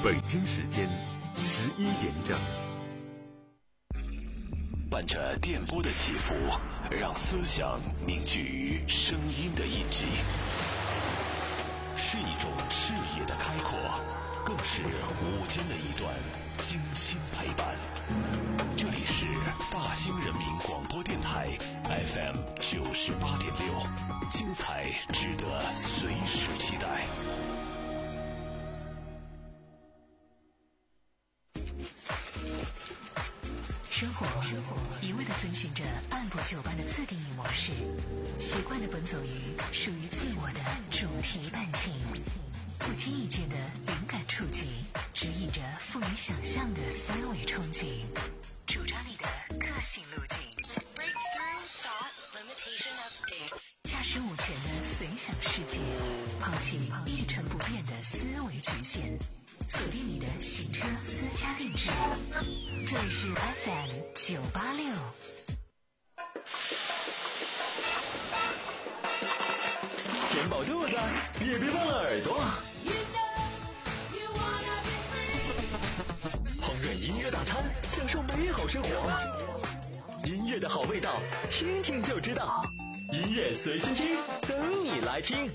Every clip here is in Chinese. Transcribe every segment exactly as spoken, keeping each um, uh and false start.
北京时间十一点整。 伴着电波的起伏，让思想凝聚于声音的印记，是一种视野的开阔，更是午间的一段精心陪伴。这里是大兴人民广播电台 F M 九十八点六，精彩值得随时期待。 生活一味地遵循着按部就班的自定义模式，习惯地奔走于属于自我的主题伴情，不经意间的灵感触及，指引着富于想象的思维憧憬，主张你的个性路径。驾驶五前的随想世界，抛弃一成不变的思维局限，锁定你的洗车私家定制。这里是 F M 九八六。 填饱肚子，也别忘了耳朵。烹饪音乐大餐，享受美好生活。音乐的好味道，听听就知道。音乐随心听，等你来听。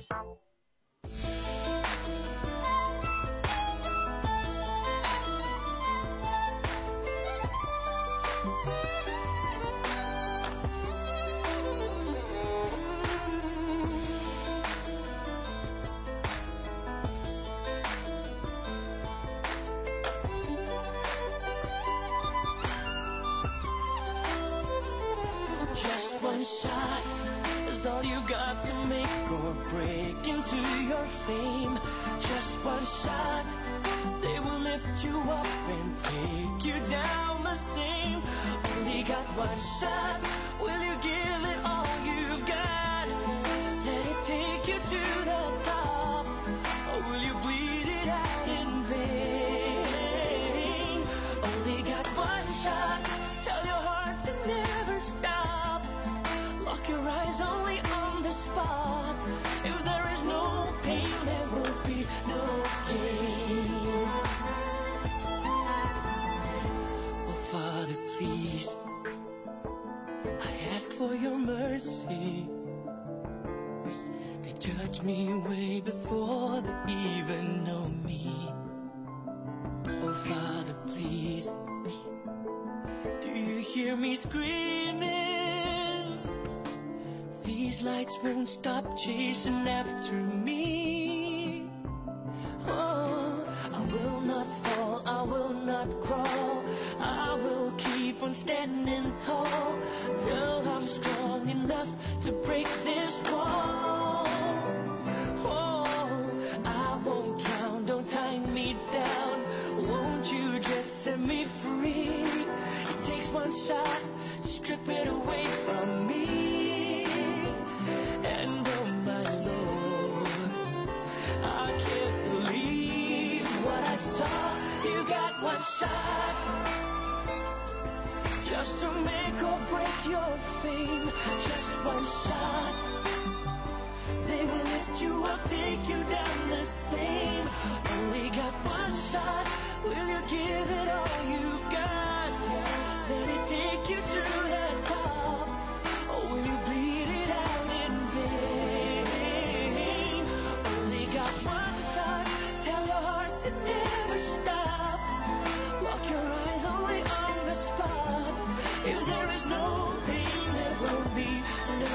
One shot is all you got to make or break into your fame. Just one shot, they will lift you up and take you down the same. Only got one shot, will you give it all you've got? Let it take you to the top, or will you bleed it out in vain? Only got one shot, tell your heart to never stop. Lock your eyes only on the spot. If there is no pain, there will be no gain. Oh, Father, please, I ask for your mercy. They judge me way before they even know me. Oh, Father, please, do you hear me screaming? These lights won't stop chasing after me. Oh, I will not fall, I will not crawl, I will keep on standing tall till I'm strong enough to break this wall. Oh, I won't drown, don't tie me down, won't you just set me free? It takes one shot to strip it away from me. And oh my Lord, I can't believe what I saw. You got one shot, just to make or break your fame. Just one shot, they will lift you up, take you down the same. Only got one shot, will you give it all you've got? Let it take you to the top, or will you bleed it out in vain? Only got one shot, tell your heart to never stop. Lock your eyes only on the spot. If there is no pain, there will be no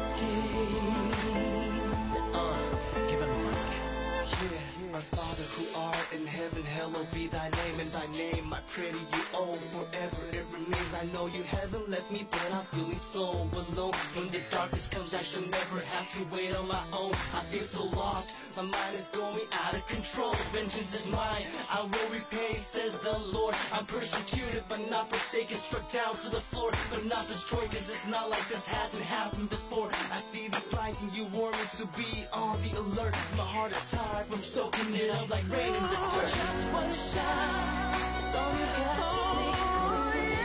gain. Uh, give him a mic. Yeah, our Father who art in heaven, hallowed be thy name. And thy name I pray to you, oh, forever it remains. I know you haven't left me, but I'm feeling so alone. When the darkness comes, I shall never have to wait on my own. I feel so lost, my mind is going out of control. Vengeance is mine, I will repay, says the Lord. I'm persecuted but not forsaken, struck down to the floor but not destroyed, cause it's not like this hasn't happened before. I see these lights and you warn me to be on the alert. My heart is tired from soaking it up like rain in the dirt. Just one shot, that's all you got to make or break.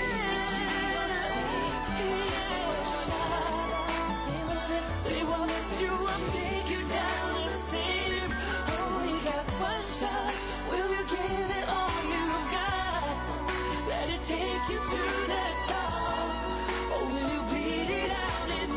Just one shot, they will lift, they will lift you up, take you down the same. Only got one shot, will you give it take you to the top, or will you bleed it out in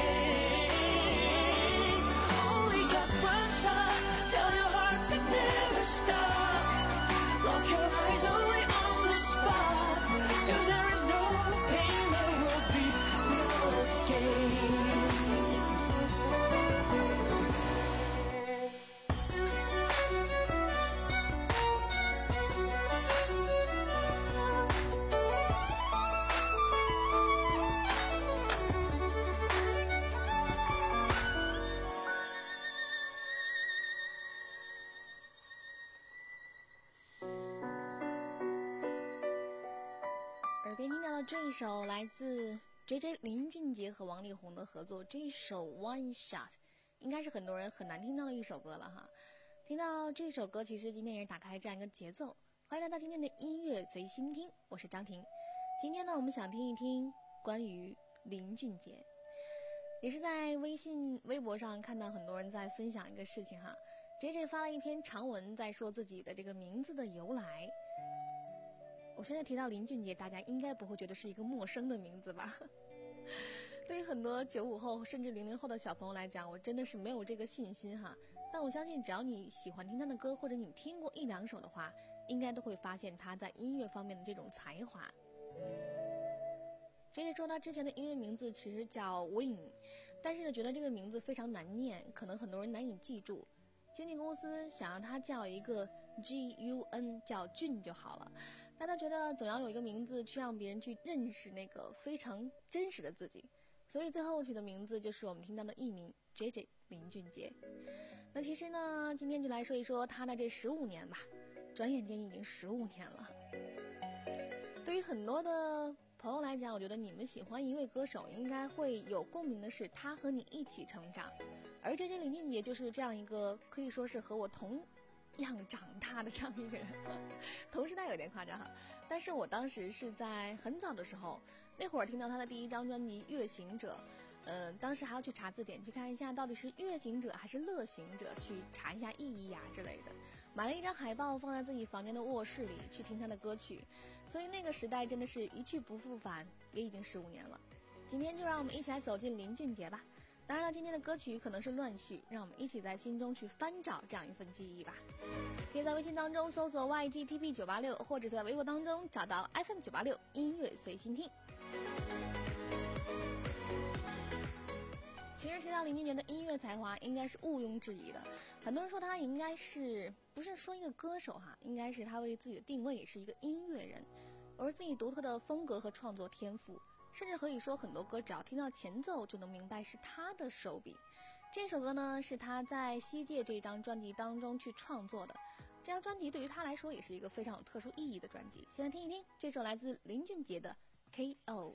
vain? Only got one shot, tell your heart to never stop. Lock your eyes only on the spot. If there is no pain, there will be no gain. 耳边听到的这一首来自 J J 林俊杰和王力宏的合作，这一首 One Shot 应该是很多人很难听到的一首歌了哈。听到这首歌，其实今天也是打开这样一个节奏。欢迎来到今天的音乐随心听，我是张婷。今天呢，我们想听一听关于林俊杰，也是在微信、微博上看到很多人在分享一个事情哈。J J 发了一篇长文，在说自己的这个名字的由来。我现在提到林俊杰，大家应该不会觉得是一个陌生的名字吧？对于很多九五后甚至零零后的小朋友来讲，我真的是没有这个信心哈。但我相信，只要你喜欢听他的歌，或者你听过一两首的话，应该都会发现他在音乐方面的这种才华。J J 说他之前的音乐名字其实叫 Win， 但是呢，觉得这个名字非常难念，可能很多人难以记住。经纪公司想让他叫一个 G U N， 叫俊就好了。大家觉得总要有一个名字去让别人去认识那个非常真实的自己，所以最后取的名字就是我们听到的艺名 J J 林俊杰。那其实呢，今天就来说一说他的这十五年吧，转眼间已经十五年了。对于很多的朋友来讲，我觉得你们喜欢一位歌手，应该会有共鸣的是他和你一起成长，而J J林俊杰就是这样一个可以说是和我同样长大的这样一个人，同时代有点夸张哈。但是我当时是在很早的时候，那会儿听到他的第一张专辑《乐行者》，呃，当时还要去查字典去看一下到底是乐行者还是乐行者，去查一下意义呀之类的。买了一张海报放在自己房间的卧室里去听他的歌曲，所以那个时代真的是一去不复返，也已经十五年了。今天就让我们一起来走进林俊杰吧。当然了，今天的歌曲可能是乱序，让我们一起在心中去翻找这样一份记忆吧。可以在微信当中搜索 Y G T P 九八六， 或者在微博当中找到 F M 九八六音乐随心听。其实提到林俊杰的音乐才华，应该是毋庸置疑的。很多人说他应该是不是说一个歌手哈，应该是他为自己的定位也是一个音乐人，而自己独特的风格和创作天赋，甚至可以说很多歌只要听到前奏就能明白是他的手笔。这首歌呢是他在西界这张专辑当中去创作的，这张专辑对于他来说也是一个非常有特殊意义的专辑。先来听一听这首来自林俊杰的 K O。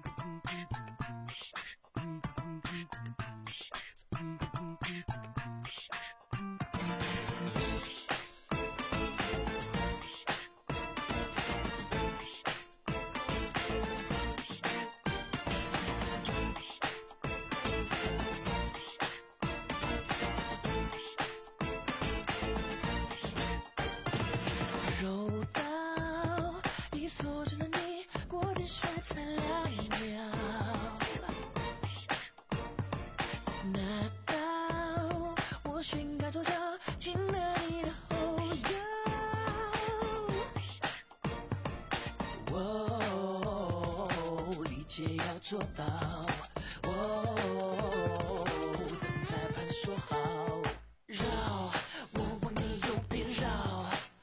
柔道已锁着了你，过点水才两秒。那道我寻该左脚，进了你的后腰。哦，理解要做到。哦，等裁判说好，绕，我往你右边绕。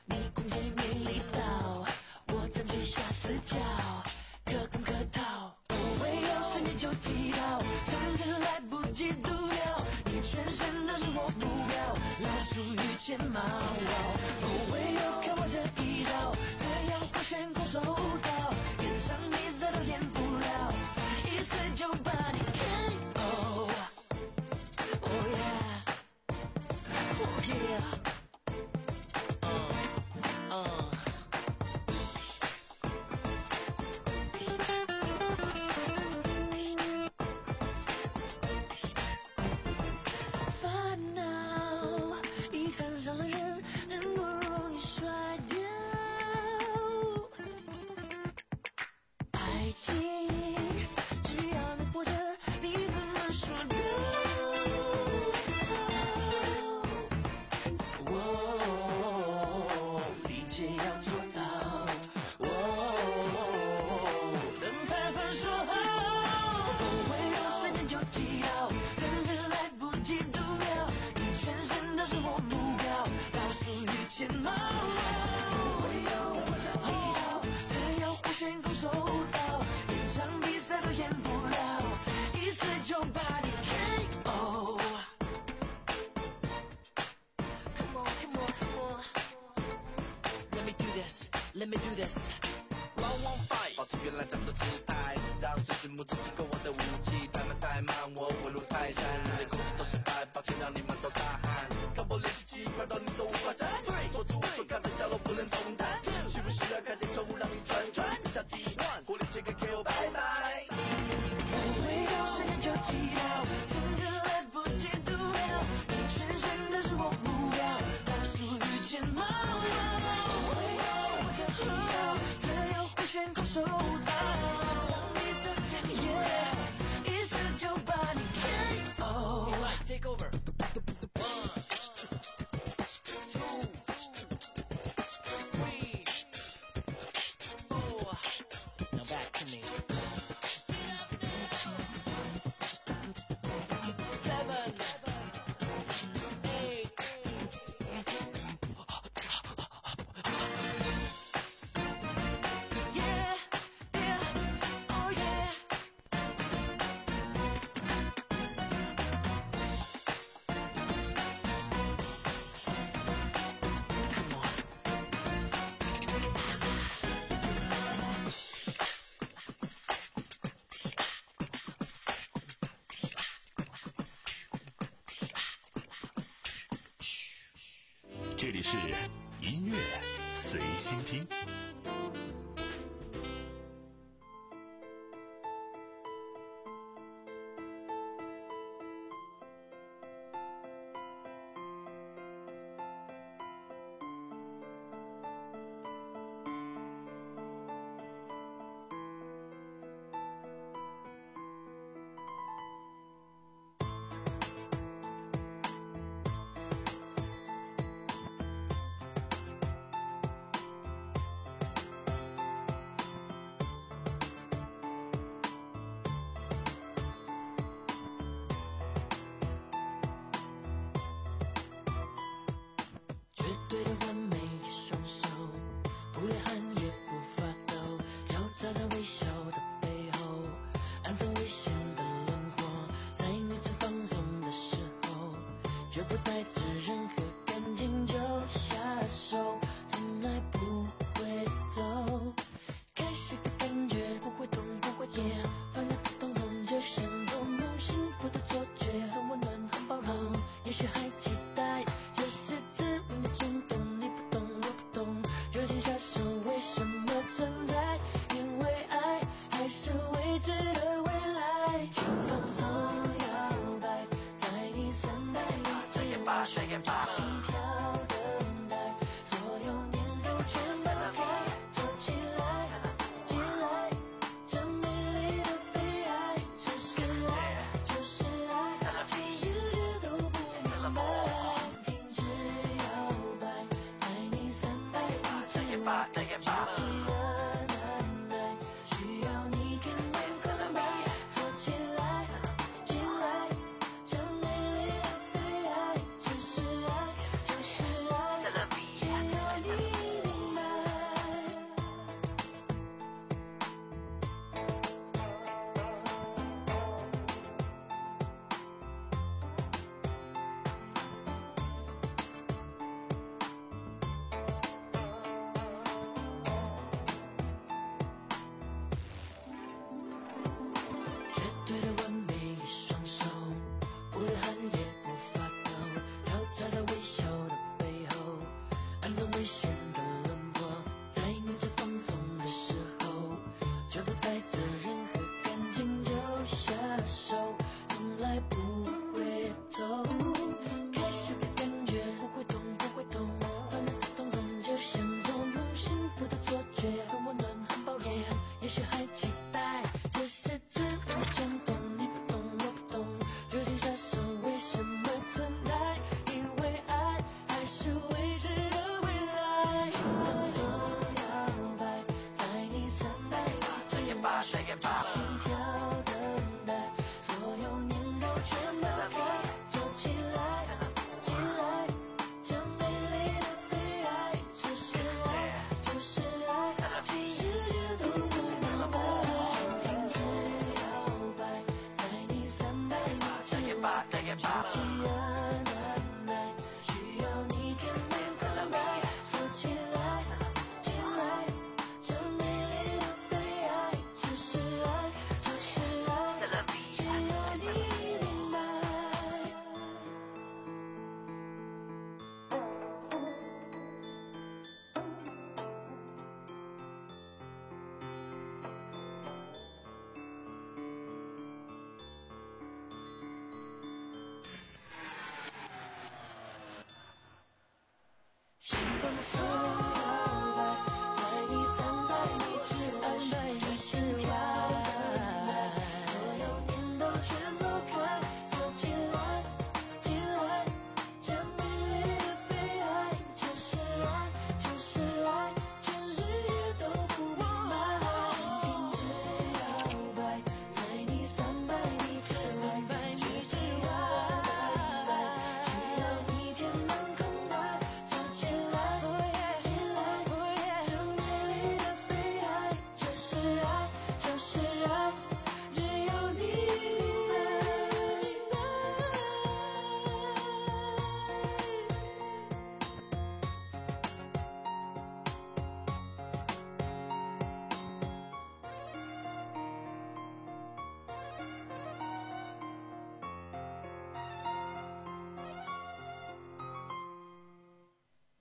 死角，可攻可逃，唯有瞬间就击倒，上天来不及读秒，你全身都是我目标，老鼠与剑矛，唯有看我这一招，这样会选空手道，演场比赛都演不了，一次就把你 K O。Oh yeah。 切要做到。哦，等裁判说好，不会有瞬间就击倒，甚至来不及读秒，你全身都是我目标，倒数于前冒。不会有我这一招，只要会选空手道，连场比赛都演不了，一次就把你 K O。Let me do this. Round one fight， 保持原来战斗姿态，让自己母自己够我的武器，太慢太慢，我稳如泰山，连控制都失败，抱歉让你们都大汗，看我练习机快到你都无法闪退，做出无所看的角落不能动弹，需不需要看见错误让你转转，下几万，火力切开 K O 拜拜。 不会有瞬间就击倒，甚至来不及读秒，你全身都是我目标，倒数于前冒。选空手道，场比赛，yeah， 一次就把你 K O。Take over. One, two, three, four. Now back to me. Seven, eight. .这里是音乐随心听。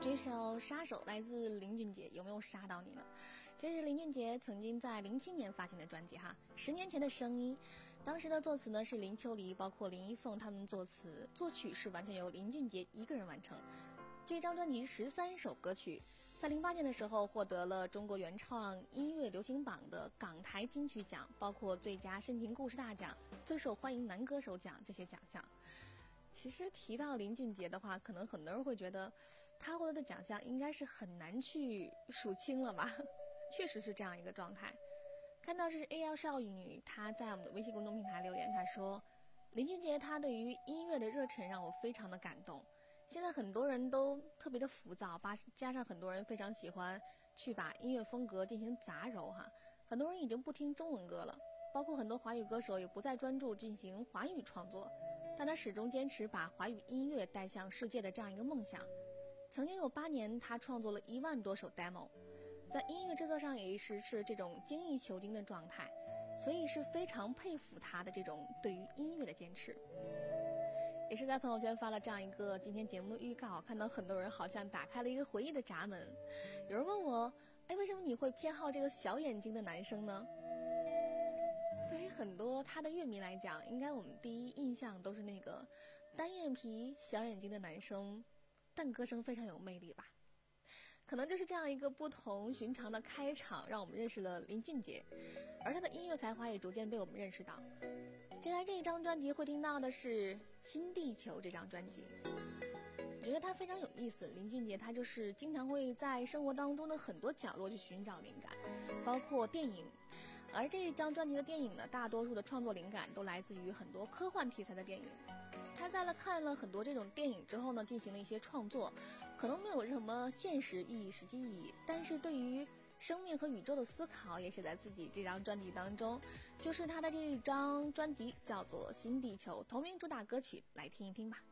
这首《杀手》来自林俊杰，有没有杀到你呢？这是林俊杰曾经在零七年发行的专辑哈，十年前的声音。当时的作词呢是林秋离，包括林一凤他们作词，作曲是完全由林俊杰一个人完成。这张专辑十三首歌曲，在零八年的时候获得了中国原创音乐流行榜的港台金曲奖，包括最佳深情故事大奖、最受欢迎男歌手奖这些奖项。其实提到林俊杰的话，可能很多人会觉得他获得的奖项应该是很难去数清了吧。确实是这样一个状态。看到是 A L 少女，她在我们的微信公众平台留言，她说林俊杰他对于音乐的热忱让我非常的感动。现在很多人都特别的浮躁，加上很多人非常喜欢去把音乐风格进行杂糅哈，很多人已经不听中文歌了，包括很多华语歌手也不再专注进行华语创作，但他始终坚持把华语音乐带向世界的这样一个梦想。曾经有八年，他创作了一万多首 demo， 在音乐制作上也一直是这种精益求精的状态，所以是非常佩服他的这种对于音乐的坚持。也是在朋友圈发了这样一个今天节目的预告，看到很多人好像打开了一个回忆的闸门。有人问我，哎，为什么你会偏好这个小眼睛的男生呢？对于很多他的乐迷来讲，应该我们第一印象都是那个单眼皮小眼睛的男生，但歌声非常有魅力吧。可能就是这样一个不同寻常的开场，让我们认识了林俊杰，而他的音乐才华也逐渐被我们认识到。接下来这一张专辑会听到的是《新地球》这张专辑，我觉得他非常有意思。林俊杰他就是经常会在生活当中的很多角落去寻找灵感，包括电影，而这一张专辑的电影呢，大多数的创作灵感都来自于很多科幻题材的电影。他在了看了很多这种电影之后呢，进行了一些创作，可能没有什么现实意义、实际意义，但是对于生命和宇宙的思考也写在自己这张专辑当中。就是他的这一张专辑叫做《新地球》，同名主打歌曲，来听一听吧。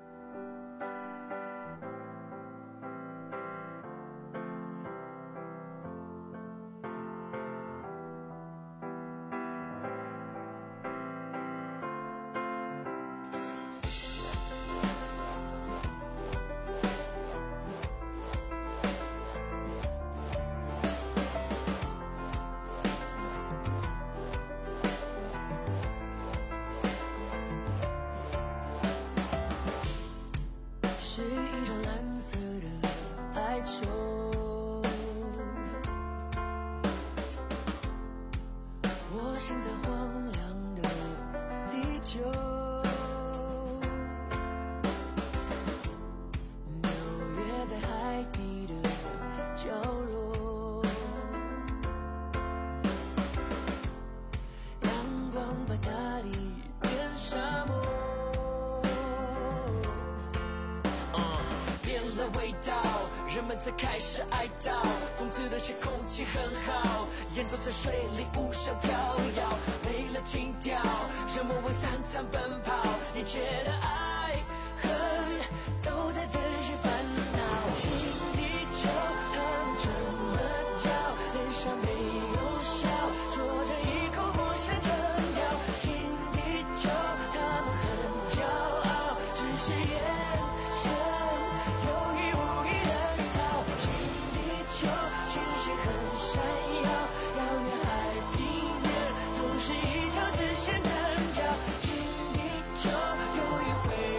人们才开始哀悼，讽刺的是空气很好，演奏在水里无声飘摇，没了情调，人们为三餐奔跑，一切的爱恨都在自己烦恼。新地球，他们这么叫，脸上没有笑，啜着一口陌生成药。新地球，他们很骄傲，只是眼神有意无意的星星很闪耀，遥远海平面总是一条直线单调。新地球有一回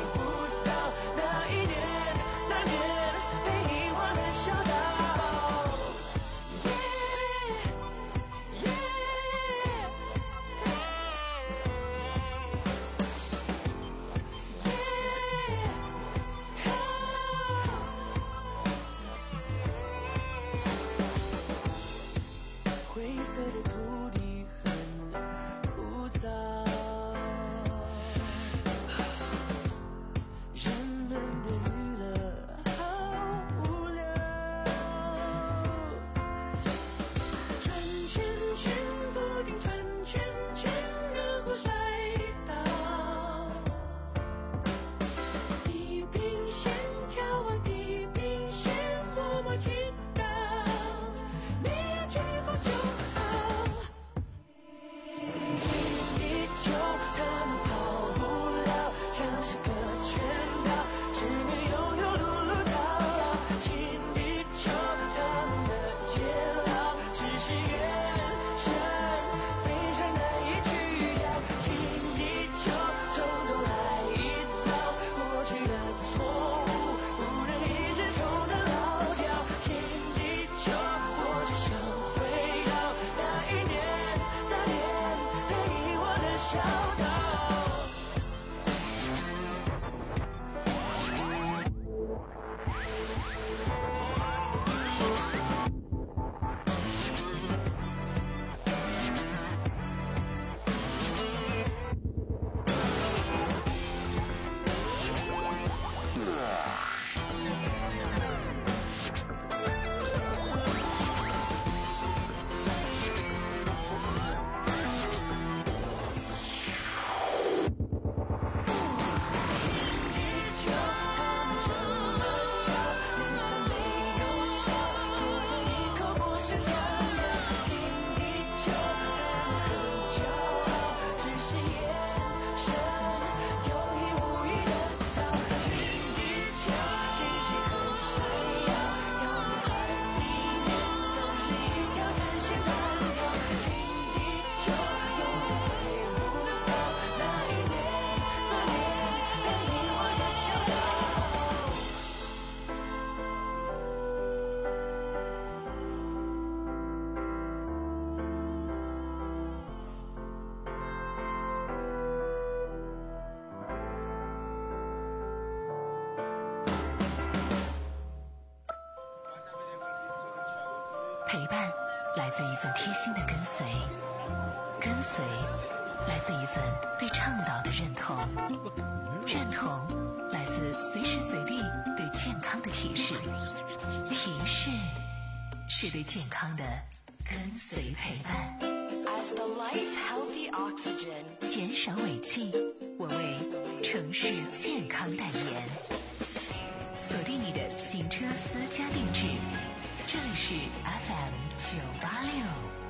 陪伴来自一份贴心的跟随，跟随来自一份对倡导的认同，认同来自随时随地对健康的提示，提示是对健康的跟随陪伴。 As the lights healthy oxygen， 减少尾气，我为城市健康代言。锁定你的行车私家定制，这里是 F M 九八六。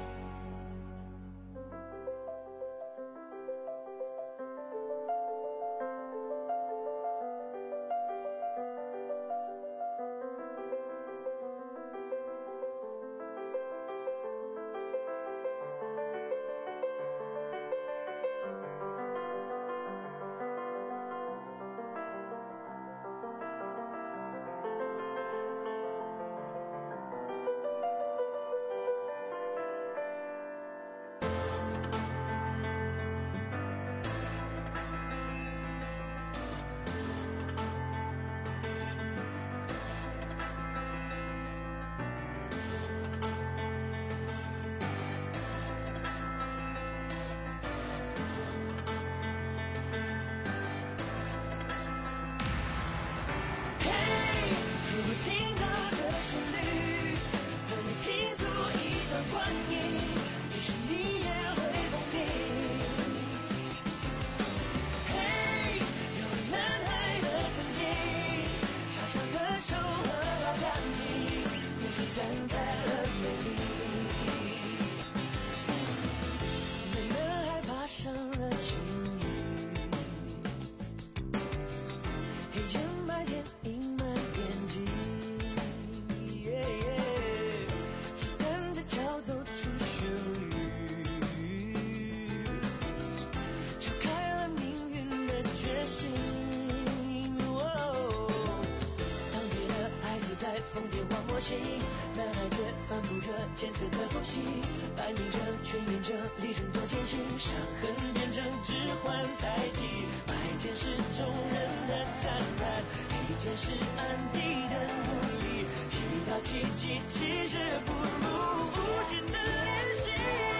男孩子反复着艰涩的东西，扮演着诠演着历程多艰辛，伤痕变成指环代替，白天是众人的赞叹，黑天是暗地的努力，祈祷奇迹其实不如无尽的练习。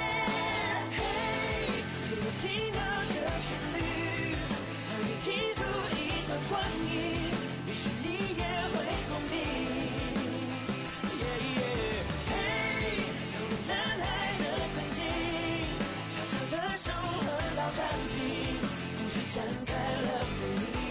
嘿，如果听到这旋律，和你倾诉一段光阴，也许你也会共鸣。展开了美丽。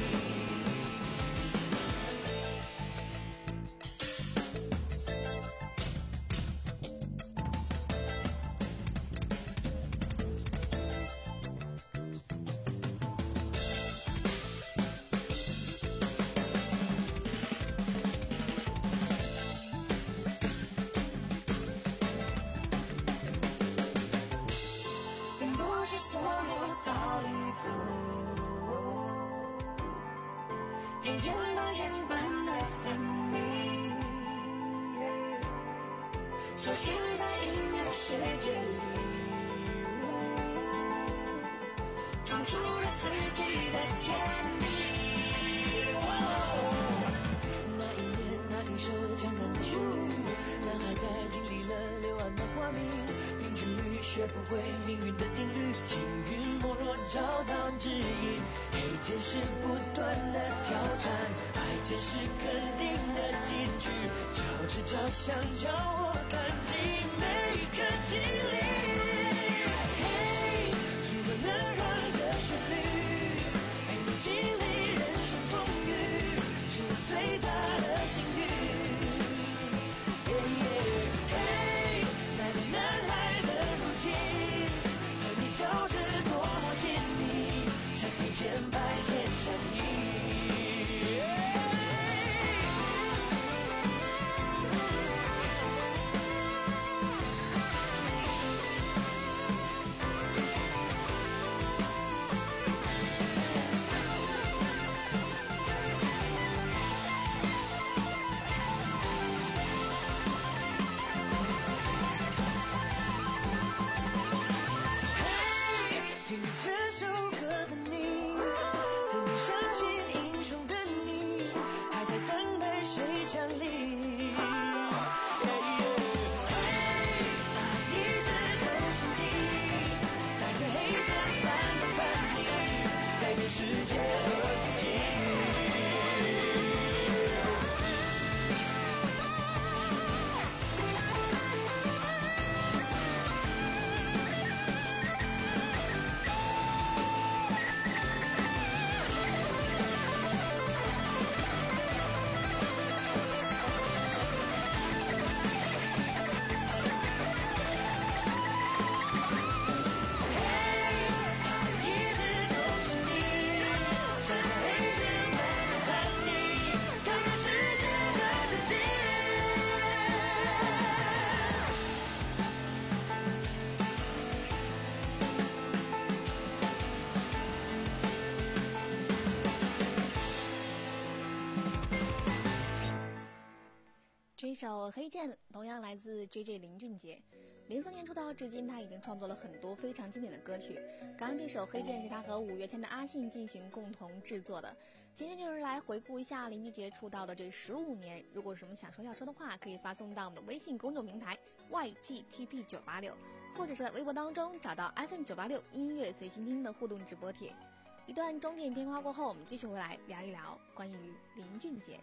并不是所有道理一件绑线般的分明，所幸在音乐世界里，闯出了自己的天地。那一年，那一首简单的旋律，男孩在经历了柳暗的花明，平均律学不会命运的定律，幸运没落找到指引。黑天是不断的挑战，白天是肯定的进取，脚趾脚想叫我看清每个经历。嘿，如果能让这旋律陪你经历人生风雨，是我最大的幸运。嘿嘿，那个男孩的如今，和你交织多么紧密，像黑天白天相依。 首《黑键》同样来自 J J 林俊杰。零四年出道至今，他已经创作了很多非常经典的歌曲。刚刚这首《黑键》是他和五月天的阿信进行共同制作的。今天就是来回顾一下林俊杰出道的这十五年。如果有什么想说要说的话，可以发送到我们的微信公众平台 Y G T P 九八六，或者是在微博当中找到 F M 九八六音乐随心听的互动直播帖。一段中点片花过后，我们继续回来聊一聊关于林俊杰。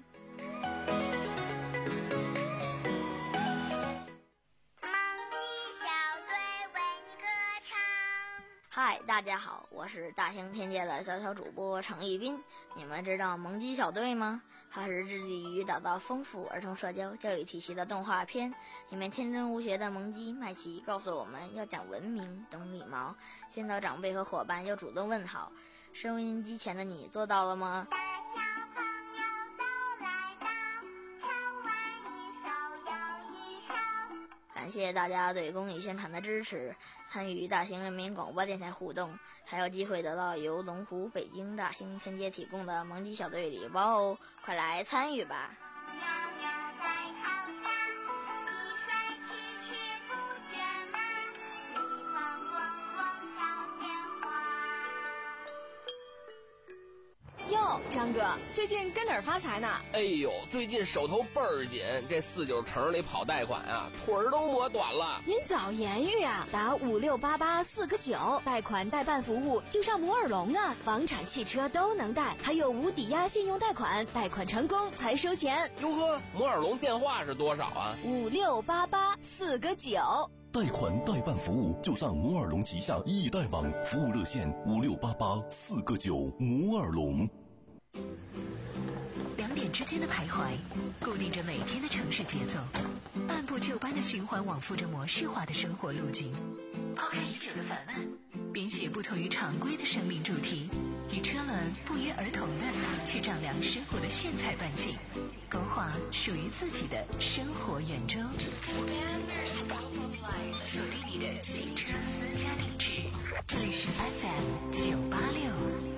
嗨，大家好，我是大型天界的小小主播程一斌。你们知道萌鸡小队吗？它是致力于打造丰富儿童社交教育体系的动画片。里面天真无邪的萌鸡麦琪告诉我们要讲文明、懂礼貌，见到长辈和伙伴要主动问好。收音机前的你做到了吗？感谢大家对公益宣传的支持，参与大型人民广播电台互动，还有机会得到由龙湖北京大型天街提供的萌鸡小队礼包哦，快来参与吧！ 哟，张哥，最近跟哪儿发财呢？ 哎呦，最近手头倍儿紧，这四九城里跑贷款啊，腿儿都磨短了。 您早言语啊，打五六八八四个九，贷款代办服务就上摩尔龙啊，房产、汽车都能贷，还有无抵押信用贷款，贷款成功才收钱。 哟呵，摩尔龙电话是多少啊？ 五六八八四个九。 贷款代办服务就上摩尔龙旗下易贷网，服务热线五六八八四个九。摩尔龙。 两点之间的徘徊，固定着每天的城市节奏，按部就班的循环往复着模式化的生活路径。抛开已久的烦闷，编写不同于常规的生命主题，与车轮不约而同的去丈量生活的炫彩半径，勾画属于自己的生活圆周。锁定你的新车私家定制，这里是 F M 九八六。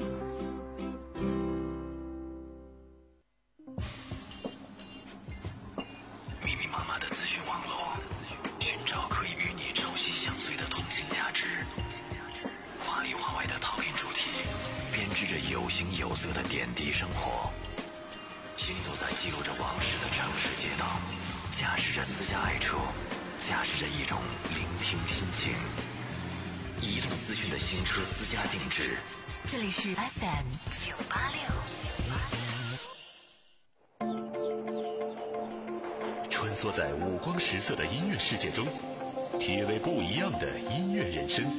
密密麻麻的资讯网络，寻找可以与你朝夕相随的通信价值。话里话外的讨论主题，编织着有形有色的点滴生活。行走在记录着往事的城市街道，驾驶着私家爱车，驾驶着一种聆听心情。移动资讯的新车私家定制， 这里是 F M 九八六。 穿梭在五光十色的音乐世界中，体味不一样的音乐人生。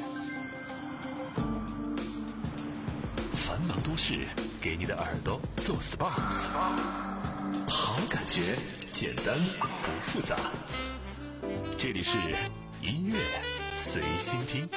繁忙都市给你的耳朵做 S P A， 好感觉，简单不复杂。这里是音乐随心听。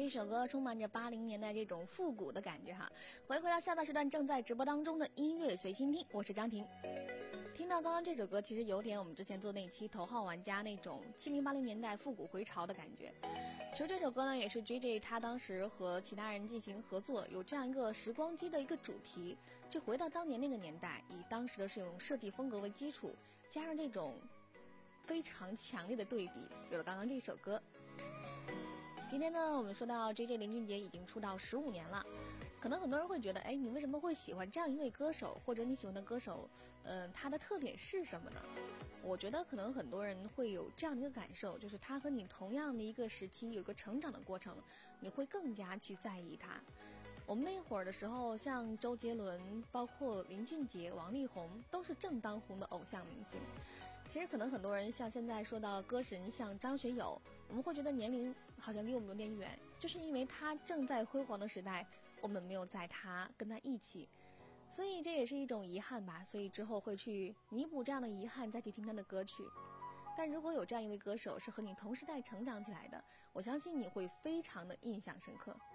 这首歌充满着八零年代这种复古的感觉哈。欢迎回到下半时段正在直播当中的音乐随心听，我是张婷。听到刚刚这首歌，其实有点我们之前做那期头号玩家那种七零八零年代复古回潮的感觉。其实这首歌呢，也是 J J 他当时和其他人进行合作，有这样一个时光机的一个主题，就回到当年那个年代，以当时的这种设计风格为基础，加上这种非常强烈的对比，有了刚刚这首歌。今天呢，我们说到 J J 林俊杰已经出道十五年了，可能很多人会觉得，哎，你为什么会喜欢这样一位歌手，或者你喜欢的歌手，嗯、呃，他的特点是什么呢？我觉得可能很多人会有这样的一个感受，就是他和你同样的一个时期有一个成长的过程，你会更加去在意他。我们那会儿的时候，像周杰伦，包括林俊杰、王力宏，都是正当红的偶像明星。其实可能很多人像现在说到歌神像张学友，我们会觉得年龄好像离我们有点远，就是因为他正在辉煌的时代，我们没有在他跟他一起，所以这也是一种遗憾吧。所以之后会去弥补这样的遗憾，再去听他的歌曲。但如果有这样一位歌手是和你同时代成长起来的，我相信你会非常的印象深刻。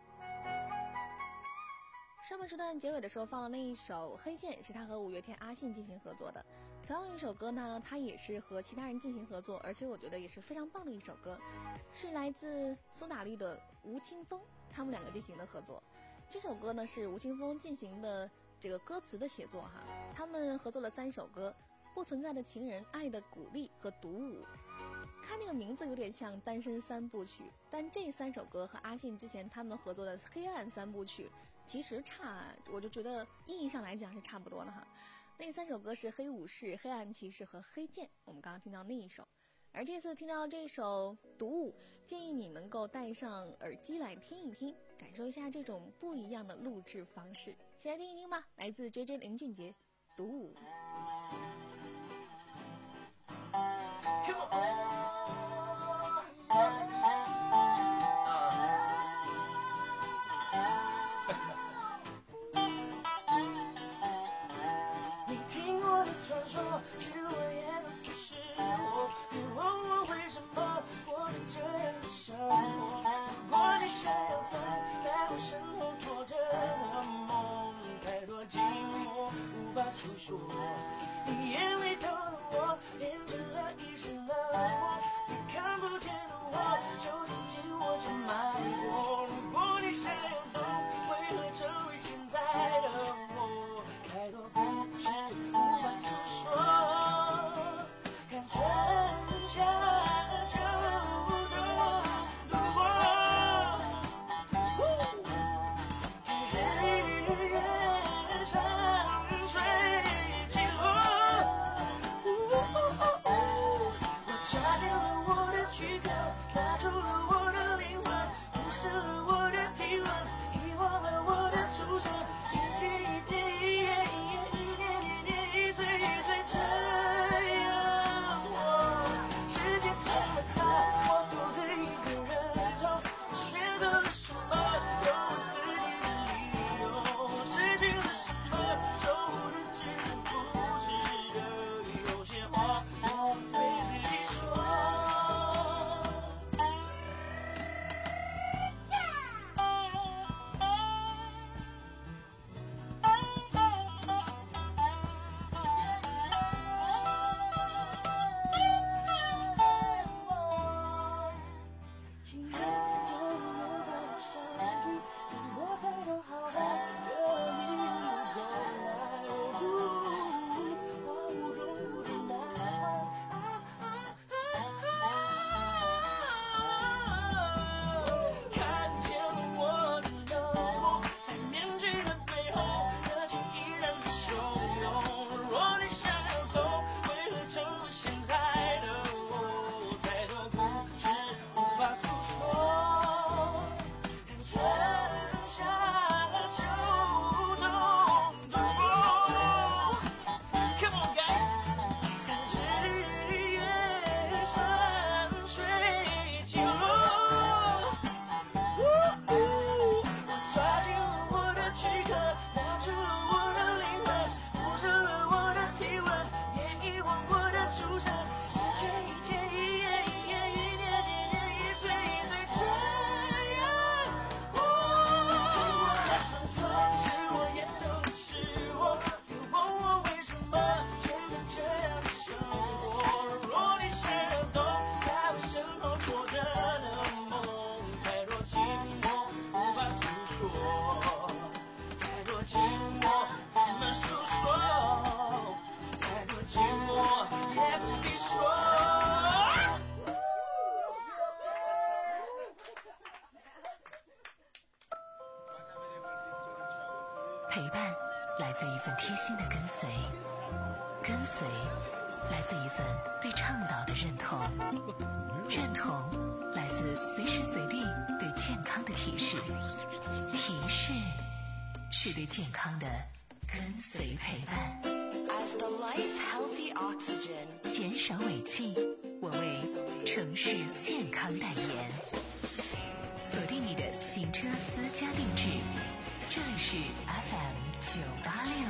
上半时段结尾的时候放了那一首《黑键》，是他和五月天阿信进行合作的。同样一首歌呢，他也是和其他人进行合作，而且我觉得也是非常棒的一首歌，是来自苏打绿的吴青峰，他们两个进行的合作。这首歌呢是吴青峰进行的这个歌词的写作哈，他们合作了三首歌：不存在的情人、爱的鼓励和独舞。看这个名字有点像单身三部曲，但这三首歌和阿信之前他们合作的黑暗三部曲其实差，我就觉得意义上来讲是差不多的哈。那三首歌是黑武士、黑暗骑士和黑剑，我们刚刚听到那一首。而这次听到这首独舞，建议你能够戴上耳机来听一听，感受一下这种不一样的录制方式。先来听一听吧，来自 J J 林俊杰独舞。 你听我的传说，是我也能注视我。你问我为什么过着这样的生活？如果你想要的，在我身后拖着我梦，太多寂寞无法诉说。你眼里头的我，变成了一身冷漠。你看不见的我，就像紧握着脉搏。如果你想要懂，为何成为现在的我？太多故事无法诉说，看春夏秋冬路过，日月山水起落。 陪伴来自一份贴心的跟随，跟随来自一份对倡导的认同，认同来自随时随地对健康的提示，提示是对健康的跟随陪伴。 As the lights healthy oxygen， 减少尾气，我为城市健康代言。锁定你的行车私家定制，这里是 F M 九八六。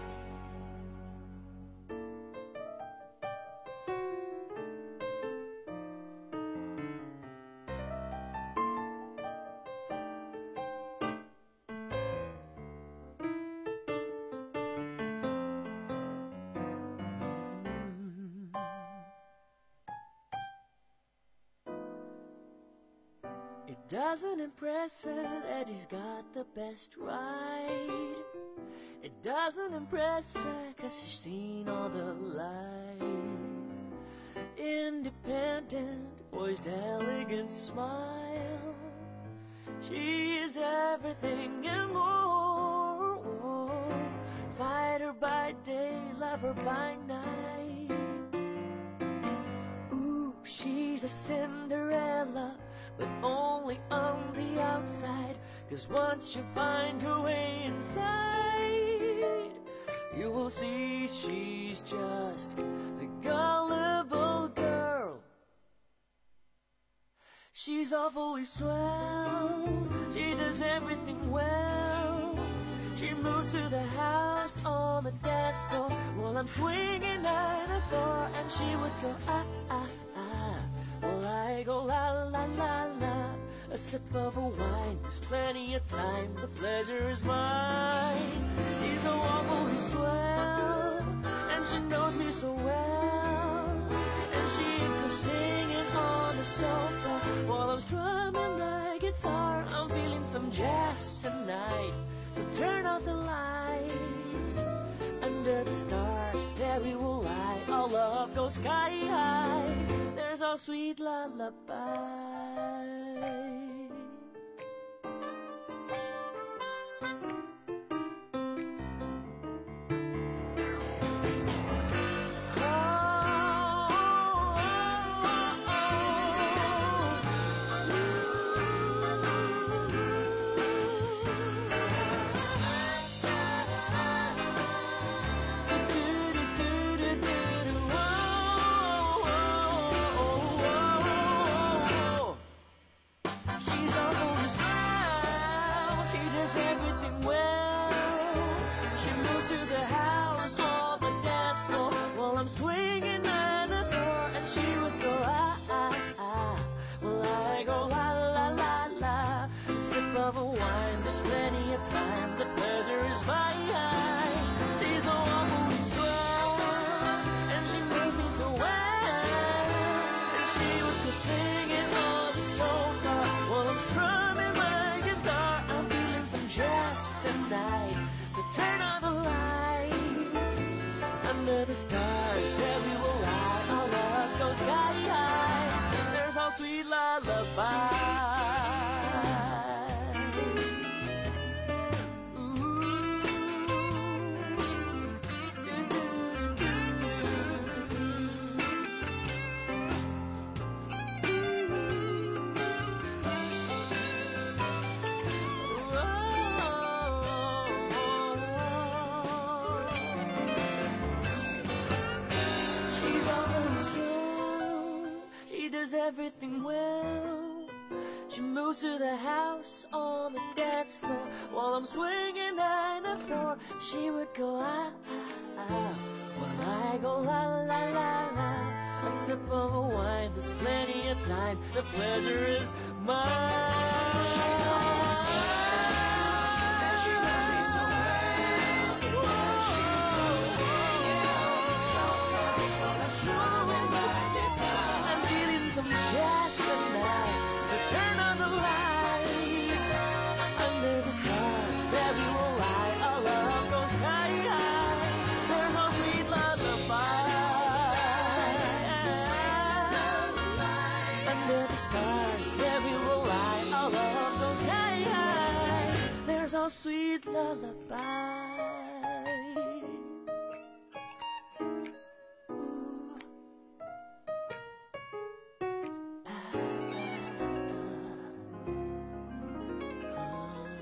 It doesn't impress her that he's got the best ride. It doesn't impress her cause she's seen all the lies. Independent, poised, elegant smile. She is everything and more. Fighter by day, lover by night. Ooh, she's a Cinderella, but only on the outside. Cause once you find her way inside, you will see she's just a gullible girl. She's awfully swell, she does everything well. She moves to the house on the dance floor while I'm swinging nine to four, and she would go ah ah ah, well I go la la la la. A sip of a wine, there's plenty of time, the pleasure is mine. She's so awfully swell, and she knows me so well. And she goes singing on the sofa while I'm strumming my guitar. I'm feeling some jazz tonight, so turn off the lights. Under the stars, there we will lie. Our love goes sky high. There's our sweet lullaby. Of a wine, there's plenty of time, the pleasure is mine. She's so awfully swell, and she knows me so well. And she would go singing on the sofa while I'm strumming my guitar. I'm feeling some jazz tonight, so turn on the lights. Under the stars, there we will lie. Our love goes sky high. There's our sweet lullaby. Everything well. She moves to the house on the dance floor while I'm swinging nine to four. She would go ah ah ah, while I go la la la la. A sip of a wine, there's plenty of time, the pleasure is mine. She's always swell, and she knows me so well. And she goes singing on the sofa while I'm strumming my guitar. I'm feeling some jazz tonight, so turn on the lights. Under the stars, there we will lie. Our love goes sky high. There's no sweet lullaby. Under the stars, there we will lie. Our love goes sky high. lullaby. Ooh. Ah, ah, ah.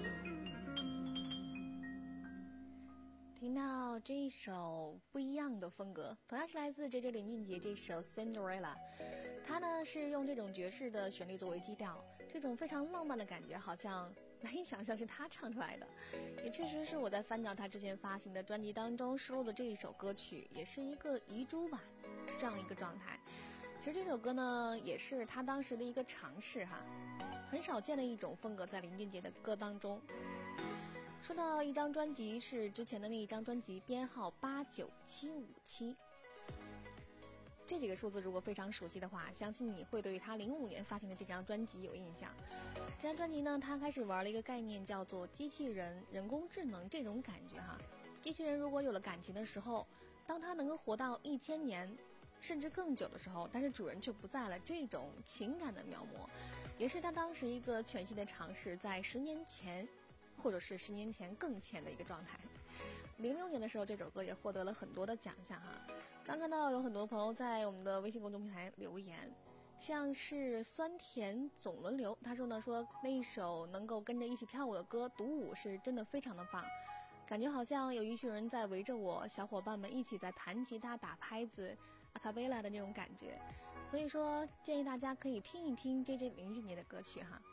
听到这一首不一样的风格，同样是来自 J J 林俊杰这首 Cinderella， 他呢是用这种爵士的旋律作为基调，这种非常浪漫的感觉好像难以想象是他唱出来的，也确实是我在翻找他之前发行的专辑当中收录的这一首歌曲，也是一个遗珠吧，这样一个状态。其实这首歌呢也是他当时的一个尝试哈，很少见的一种风格在林俊杰的歌当中。说到一张专辑，是之前的那一张专辑编号八九七五七，这几个数字如果非常熟悉的话，相信你会对于他零五年发行的这张专辑有印象。这张专辑呢，他开始玩了一个概念叫做机器人、人工智能这种感觉哈。机器人如果有了感情的时候，当它能够活到一千年甚至更久的时候，但是主人却不在了，这种情感的描摹，也是他当时一个全新的尝试，在十年前或者是十年前更前的一个状态。零六年的时候，这首歌也获得了很多的奖项哈。刚看到有很多朋友在我们的微信公众平台留言，像是酸甜总轮流，他说呢说那一首能够跟着一起跳舞的歌，独舞是真的非常的棒，感觉好像有一群人在围着我，小伙伴们一起在弹吉他、打拍子、阿卡贝拉的那种感觉。所以说建议大家可以听一听 J J 林俊杰的歌曲哈。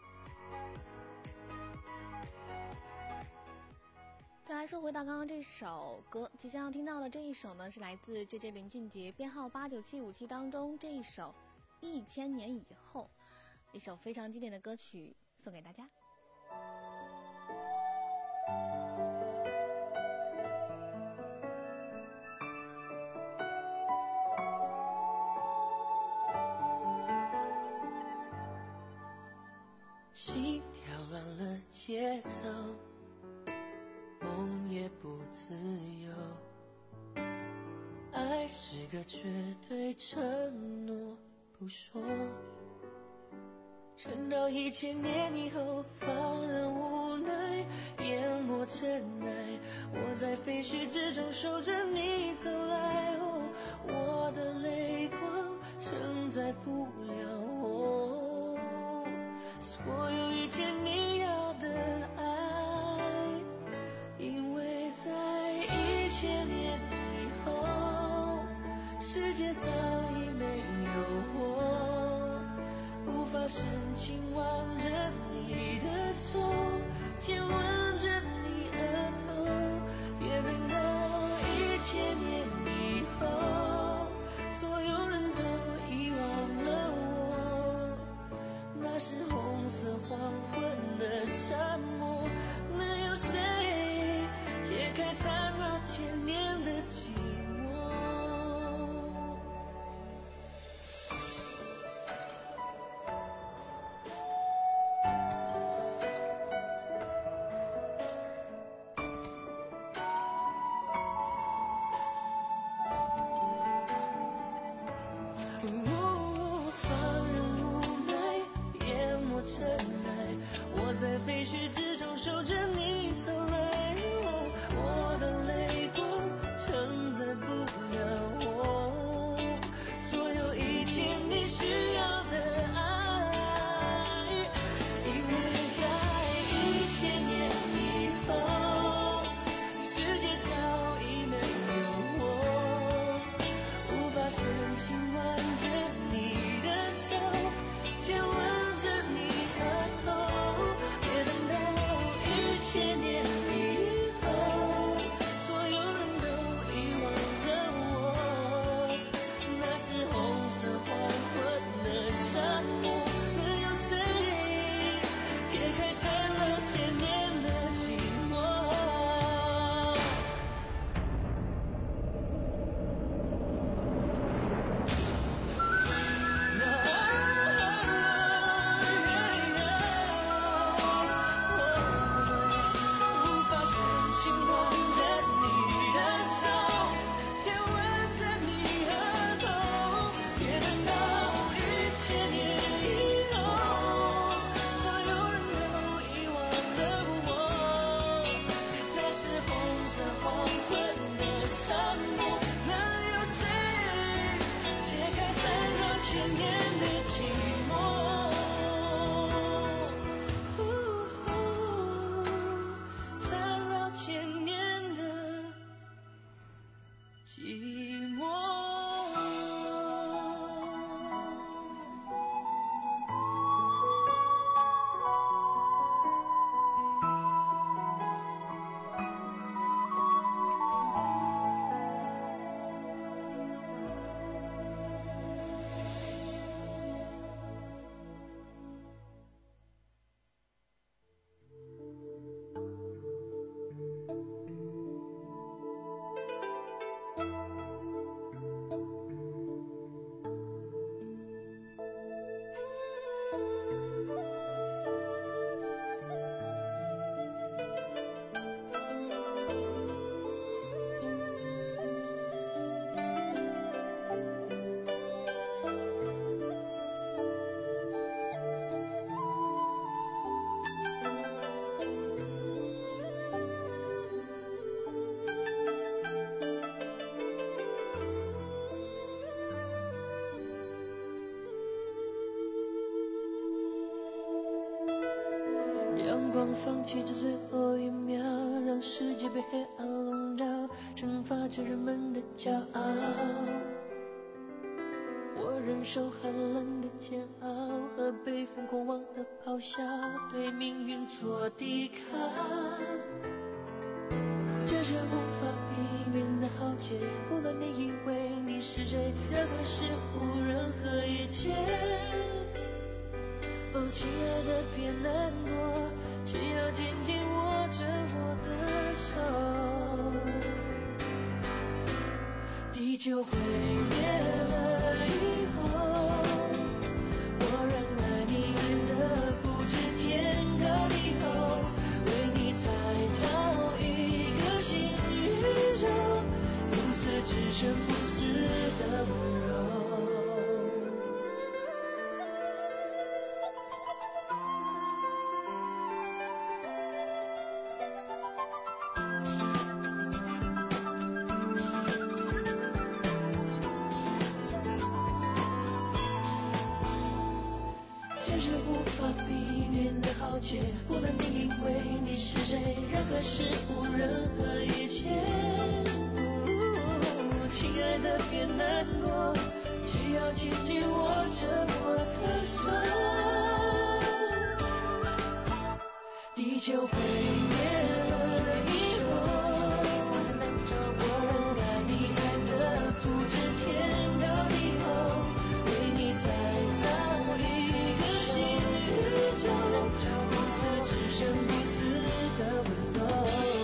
再来说回到刚刚这首歌，即将要听到的这一首呢，是来自 J J 林俊杰编号八九七五七当中这一首一千年以后，一首非常经典的歌曲送给大家。 心跳乱了节奏，梦也不自由，爱是个绝对承诺不说，撑到一千年以后，放任无奈淹没尘埃，我在废墟之中守着你走来，哦，我的泪光承载不了我所有一切你要的爱，因为在一千年以后，世界早已没有我，无法深情挽着你的手，亲吻着你额头，也等到一千年以后，所有人都遗忘了我，那是红色黄昏的沙漠，能有谁解开缠绕千年的寂寞？ 放弃这最后一秒，让世界被黑暗笼罩，惩罚着人们的骄傲。我忍受寒冷的煎熬和被疯狂妄的咆哮，对命运做抵抗。这是无法避免的浩劫，无论你以为你是谁，任何事物，任何一切。哦，亲爱的，别难过，只要紧紧握着我的手。地球毁灭了以后，我仍爱你爱得不知天高地厚，为你再造一个新宇宙，不死之身，不死的温柔。无论你以为你是谁，任何事物，任何一切。哦，亲爱的，别难过，只要紧紧握着我的手。地球毁灭了以后，我仍爱你爱得不知天高地厚，为你再造一个新宇宙。只剩不死的温柔。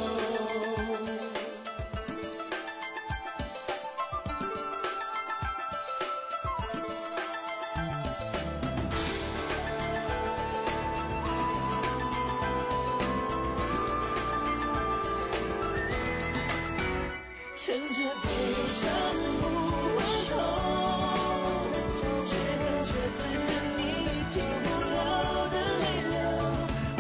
乘着悲伤不回头，却感觉此刻你停不了的泪流。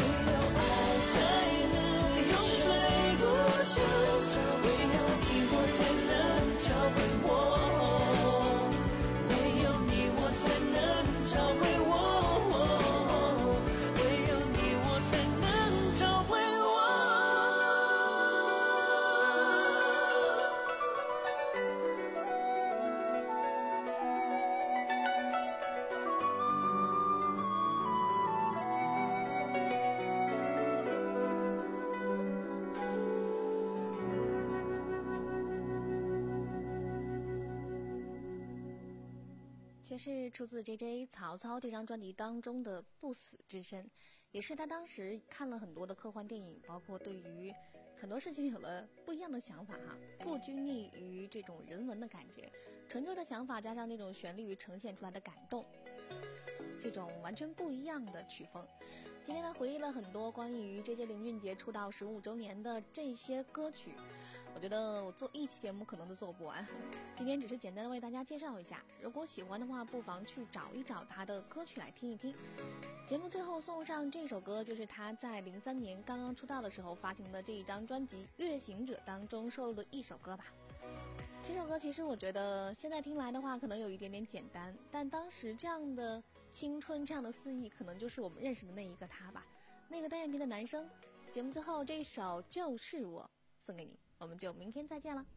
这是出自 J J 曹操这张专辑当中的《不死之身》，也是他当时看了很多的科幻电影，包括对于很多事情有了不一样的想法哈，不拘泥于这种人文的感觉，纯粹的想法加上那种旋律呈现出来的感动，这种完全不一样的曲风。今天他回忆了很多关于 J J 林俊杰出道十五周年的这些歌曲，我觉得我做一期节目可能都做不完，今天只是简单的为大家介绍一下，如果喜欢的话不妨去找一找他的歌曲来听一听。节目最后送上这首歌，就是他在零三年刚刚出道的时候发行的这一张专辑《月行者》当中收录的一首歌吧。这首歌其实我觉得现在听来的话可能有一点点简单，但当时这样的青春，这样的肆意，可能就是我们认识的那一个他吧，那个单眼皮的男生。节目最后这一首就是我送给你，我们就明天再见了。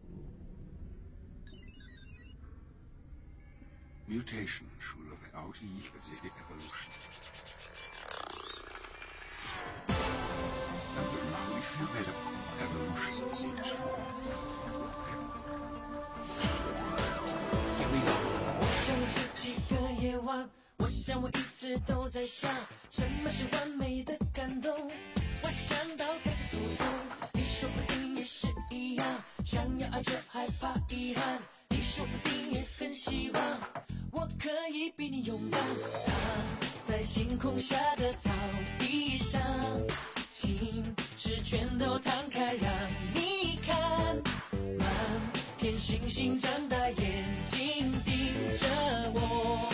Mutation 除了熬着一个这些 evolution and but now we feel that evolution leaps forward. Here we go. 我想了十几个夜晚，我想我一直都在想，什么是完美的感动。我想到开始头痛，你说不定也是一样，想要爱却害怕遗憾，你说不定也很希望我可以比你勇敢。躺在星空下的草地上，心事全都摊开让你看，满片星星睁大眼睛盯着我。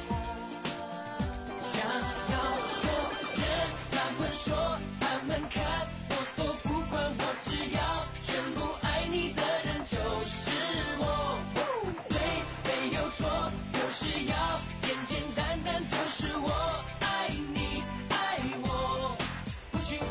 想要说人他们说他们看我都不管，我只要全部爱你的人就是我。对没有错，就是要简简单单，就是我爱你爱我，不许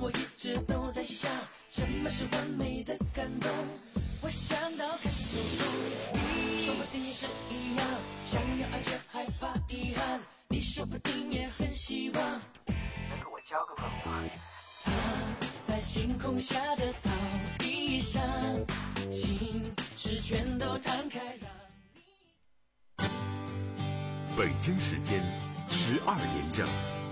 我一直都在想，什么是完美的感动？我想到开始游泳，你说不定也是一样，想要爱却害怕遗憾，你说不定也很希望能跟我交个朋友。他在星空下的草地上，心事全都摊开让。 北京时间十二点整。